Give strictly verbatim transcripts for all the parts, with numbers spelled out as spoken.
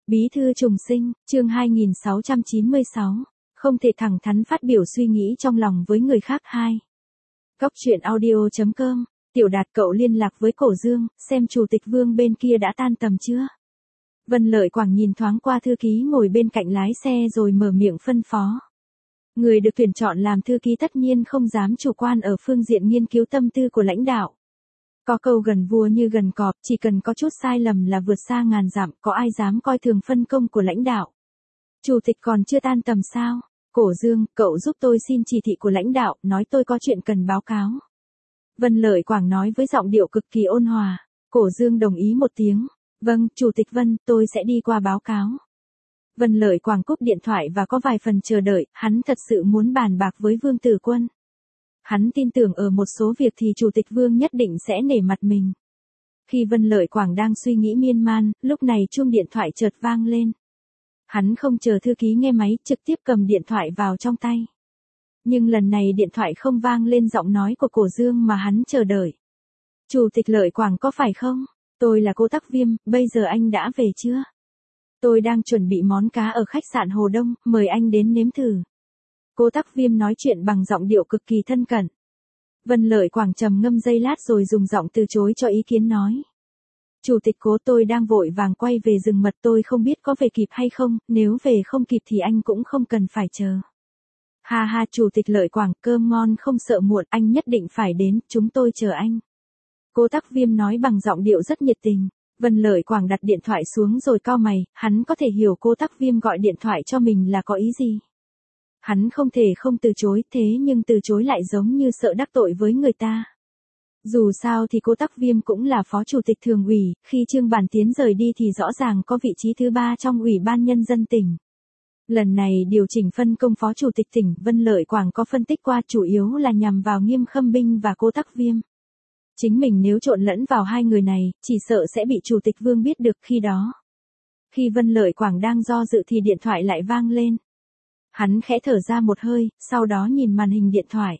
Bí thư trùng sinh, chương hai nghìn sáu trăm chín mươi sáu, không thể thẳng thắn phát biểu suy nghĩ trong lòng với người khác. Hai. Góc truyện audio chấm com, Tiểu Đạt cậu liên lạc với Cổ Dương, xem Chủ tịch Vương bên kia đã tan tầm chưa? Vân Lợi Quảng nhìn thoáng qua thư ký ngồi bên cạnh lái xe rồi mở miệng phân phó. Người được tuyển chọn làm thư ký tất nhiên không dám chủ quan ở phương diện nghiên cứu tâm tư của lãnh đạo. Có câu gần vua như gần cọp, chỉ cần có chút sai lầm là vượt xa ngàn dặm, có ai dám coi thường phân công của lãnh đạo. Chủ tịch còn chưa tan tầm sao? Cổ Dương, cậu giúp tôi xin chỉ thị của lãnh đạo, nói tôi có chuyện cần báo cáo. Vân Lợi Quảng nói với giọng điệu cực kỳ ôn hòa. Cổ Dương đồng ý một tiếng. Vâng, Chủ tịch Vân, tôi sẽ đi qua báo cáo. Vân Lợi Quảng cúp điện thoại và có vài phần chờ đợi, hắn thật sự muốn bàn bạc với Vương Tử Quân. Hắn tin tưởng ở một số việc thì Chủ tịch Vương nhất định sẽ nể mặt mình. Khi Vân Lợi Quảng đang suy nghĩ miên man, lúc này chuông điện thoại chợt vang lên. Hắn không chờ thư ký nghe máy, trực tiếp cầm điện thoại vào trong tay. Nhưng lần này điện thoại không vang lên giọng nói của Cổ Dương mà hắn chờ đợi. Chủ tịch Lợi Quảng có phải không? Tôi là cô Tắc Viêm, bây giờ anh đã về chưa? Tôi đang chuẩn bị món cá ở khách sạn Hồ Đông, mời anh đến nếm thử. Cô Tắc Viêm nói chuyện bằng giọng điệu cực kỳ thân cận. Vân Lợi Quảng trầm ngâm giây lát rồi dùng giọng từ chối cho ý kiến nói. Chủ tịch Cố, tôi đang vội vàng quay về rừng mật, tôi không biết có về kịp hay không, nếu về không kịp thì anh cũng không cần phải chờ. Ha ha, Chủ tịch Lợi Quảng, cơm ngon không sợ muộn, anh nhất định phải đến, chúng tôi chờ anh. Cô Tắc Viêm nói bằng giọng điệu rất nhiệt tình. Vân Lợi Quảng đặt điện thoại xuống rồi cau mày, hắn có thể hiểu cô Tắc Viêm gọi điện thoại cho mình là có ý gì. Hắn không thể không từ chối, thế nhưng từ chối lại giống như sợ đắc tội với người ta. Dù sao thì cô Tắc Viêm cũng là phó chủ tịch thường ủy, khi Trương Bản Tiến rời đi thì rõ ràng có vị trí thứ ba trong ủy ban nhân dân tỉnh. Lần này điều chỉnh phân công phó chủ tịch tỉnh, Vân Lợi Quảng có phân tích qua chủ yếu là nhằm vào Nghiêm Khâm Binh và cô Tắc Viêm. Chính mình nếu trộn lẫn vào hai người này, chỉ sợ sẽ bị Chủ tịch Vương biết được khi đó. Khi Vân Lợi Quảng đang do dự thì điện thoại lại vang lên. Hắn khẽ thở ra một hơi, sau đó nhìn màn hình điện thoại.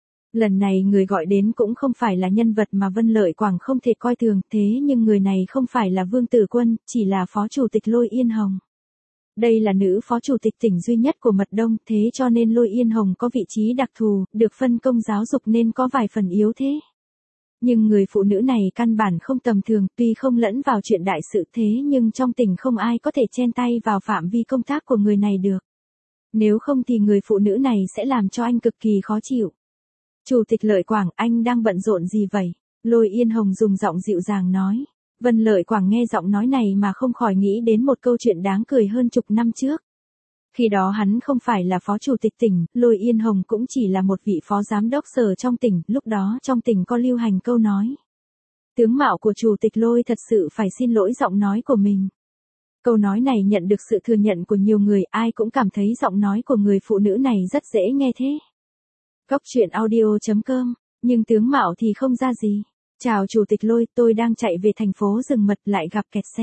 Lần này người gọi đến cũng không phải là nhân vật mà Vân Lợi Quảng không thể coi thường, thế nhưng người này không phải là Vương Tử Quân, chỉ là phó chủ tịch Lôi Yên Hồng. Đây là nữ phó chủ tịch tỉnh duy nhất của Mật Đông, thế cho nên Lôi Yên Hồng có vị trí đặc thù, được phân công giáo dục nên có vài phần yếu thế. Nhưng người phụ nữ này căn bản không tầm thường, tuy không lẫn vào chuyện đại sự thế nhưng trong tỉnh không ai có thể chen tay vào phạm vi công tác của người này được. Nếu không thì người phụ nữ này sẽ làm cho anh cực kỳ khó chịu. Chủ tịch Lợi Quảng, anh đang bận rộn gì vậy? Lôi Yên Hồng dùng giọng dịu dàng nói. Vân Lợi Quảng nghe giọng nói này mà không khỏi nghĩ đến một câu chuyện đáng cười hơn chục năm trước. Khi đó hắn không phải là phó chủ tịch tỉnh, Lôi Yên Hồng cũng chỉ là một vị phó giám đốc sở trong tỉnh, lúc đó trong tỉnh có lưu hành câu nói. Tướng mạo của chủ tịch Lôi thật sự phải xin lỗi giọng nói của mình. Câu nói này nhận được sự thừa nhận của nhiều người, ai cũng cảm thấy giọng nói của người phụ nữ này rất dễ nghe thế. Góc truyện audio chấm com, nhưng tướng mạo thì không ra gì. Chào Chủ tịch Lôi, tôi đang chạy về thành phố rừng mật lại gặp kẹt xe.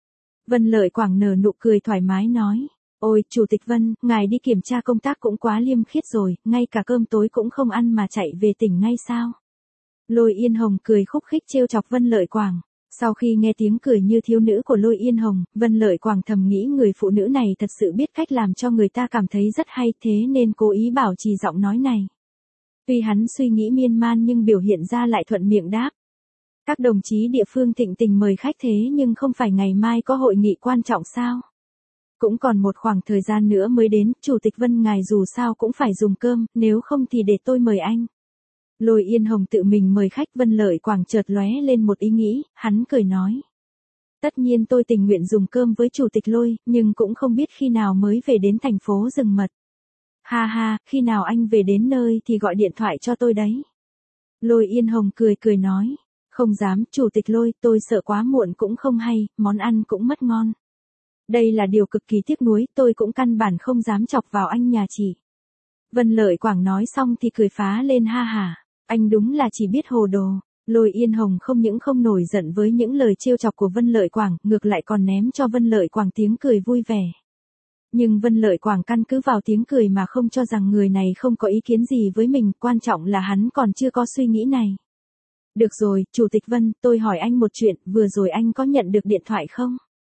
Vân Lợi Quảng nở nụ cười thoải mái nói. Ôi, Chủ tịch Vân, ngài đi kiểm tra công tác cũng quá liêm khiết rồi, ngay cả cơm tối cũng không ăn mà chạy về tỉnh ngay sao? Lôi Yên Hồng cười khúc khích trêu chọc Vân Lợi Quảng. Sau khi nghe tiếng cười như thiếu nữ của Lôi Yên Hồng, Vân Lợi Quảng thầm nghĩ người phụ nữ này thật sự biết cách làm cho người ta cảm thấy rất hay, thế nên cố ý bảo trì giọng nói này. Tuy hắn suy nghĩ miên man nhưng biểu hiện ra lại thuận miệng đáp. Các đồng chí địa phương thịnh tình mời khách thế nhưng không phải ngày mai có hội nghị quan trọng sao? Cũng còn một khoảng thời gian nữa mới đến, Chủ tịch Vân ngài dù sao cũng phải dùng cơm, nếu không thì để tôi mời anh. Lôi Yên Hồng tự mình mời khách. Vân Lợi Quảng chợt lóe lên một ý nghĩ, hắn cười nói. Tất nhiên tôi tình nguyện dùng cơm với Chủ tịch Lôi, nhưng cũng không biết khi nào mới về đến thành phố rừng mật. Ha ha, khi nào anh về đến nơi thì gọi điện thoại cho tôi đấy. Lôi Yên Hồng cười cười nói. Không dám, Chủ tịch Lôi, tôi sợ quá muộn cũng không hay, món ăn cũng mất ngon. Đây là điều cực kỳ tiếc nuối, tôi cũng căn bản không dám chọc vào anh nhà chị. Vân Lợi Quảng nói xong thì cười phá lên ha hả. Anh đúng là chỉ biết hồ đồ. Lôi Yên Hồng không những không nổi giận với những lời trêu chọc của Vân Lợi Quảng, ngược lại còn ném cho Vân Lợi Quảng tiếng cười vui vẻ. Nhưng Vân Lợi Quảng căn cứ vào tiếng cười mà không cho rằng người này không có ý kiến gì với mình, quan trọng là hắn còn chưa có suy nghĩ này. Được rồi, Chủ tịch Vân, tôi hỏi anh một chuyện, vừa rồi anh có nhận được điện thoại không?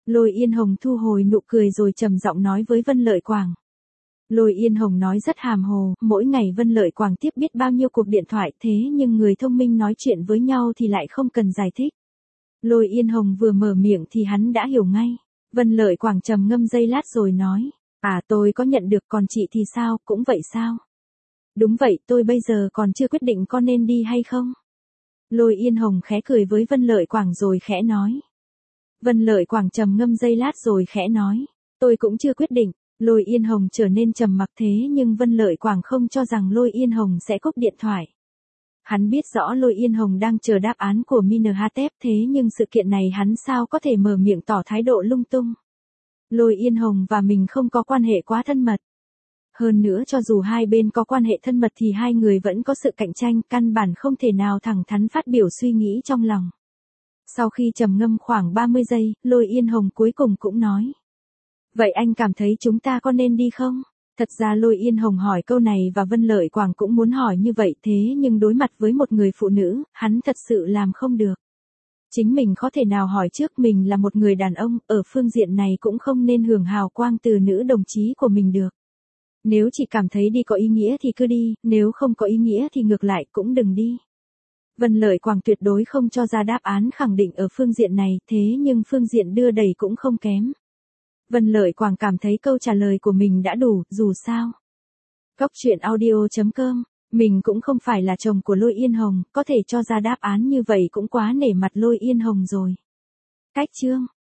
Lôi Yên Hồng thu hồi nụ cười rồi trầm giọng nói với Vân Lợi Quảng. Lôi Yên Hồng nói rất hàm hồ, mỗi ngày Vân Lợi Quảng tiếp biết bao nhiêu cuộc điện thoại thế nhưng người thông minh nói chuyện với nhau thì lại không cần giải thích. Lôi Yên Hồng vừa mở miệng thì hắn đã hiểu ngay. Vân Lợi Quảng trầm ngâm giây lát rồi nói, à tôi có nhận được, còn chị thì sao, cũng vậy sao? Đúng vậy, tôi bây giờ còn chưa quyết định có nên đi hay không? Lôi Yên Hồng khẽ cười với Vân Lợi Quảng rồi khẽ nói. Vân Lợi Quảng trầm ngâm giây lát rồi khẽ nói, tôi cũng chưa quyết định. Lôi Yên Hồng trở nên trầm mặc thế nhưng Vân Lợi Quảng không cho rằng Lôi Yên Hồng sẽ cúp điện thoại. Hắn biết rõ Lôi Yên Hồng đang chờ đáp án của Minhatep thế nhưng sự kiện này hắn sao có thể mở miệng tỏ thái độ lung tung. Lôi Yên Hồng và mình không có quan hệ quá thân mật. Hơn nữa cho dù hai bên có quan hệ thân mật thì hai người vẫn có sự cạnh tranh, căn bản không thể nào thẳng thắn phát biểu suy nghĩ trong lòng. Sau khi trầm ngâm khoảng ba mươi giây, Lôi Yên Hồng cuối cùng cũng nói. Vậy anh cảm thấy chúng ta có nên đi không? Thật ra Lôi Yên Hồng hỏi câu này và Vân Lợi Quảng cũng muốn hỏi như vậy thế nhưng đối mặt với một người phụ nữ, hắn thật sự làm không được. Chính mình có thể nào hỏi trước, mình là một người đàn ông, ở phương diện này cũng không nên hưởng hào quang từ nữ đồng chí của mình được. Nếu chỉ cảm thấy đi có ý nghĩa thì cứ đi, nếu không có ý nghĩa thì ngược lại cũng đừng đi. Vân Lợi Quảng tuyệt đối không cho ra đáp án khẳng định ở phương diện này, thế nhưng phương diện đưa đẩy cũng không kém. Vân Lợi Quảng cảm thấy câu trả lời của mình đã đủ, dù sao. Góc truyện audio chấm com, mình cũng không phải là chồng của Lôi Yên Hồng, có thể cho ra đáp án như vậy cũng quá nể mặt Lôi Yên Hồng rồi. Cách chương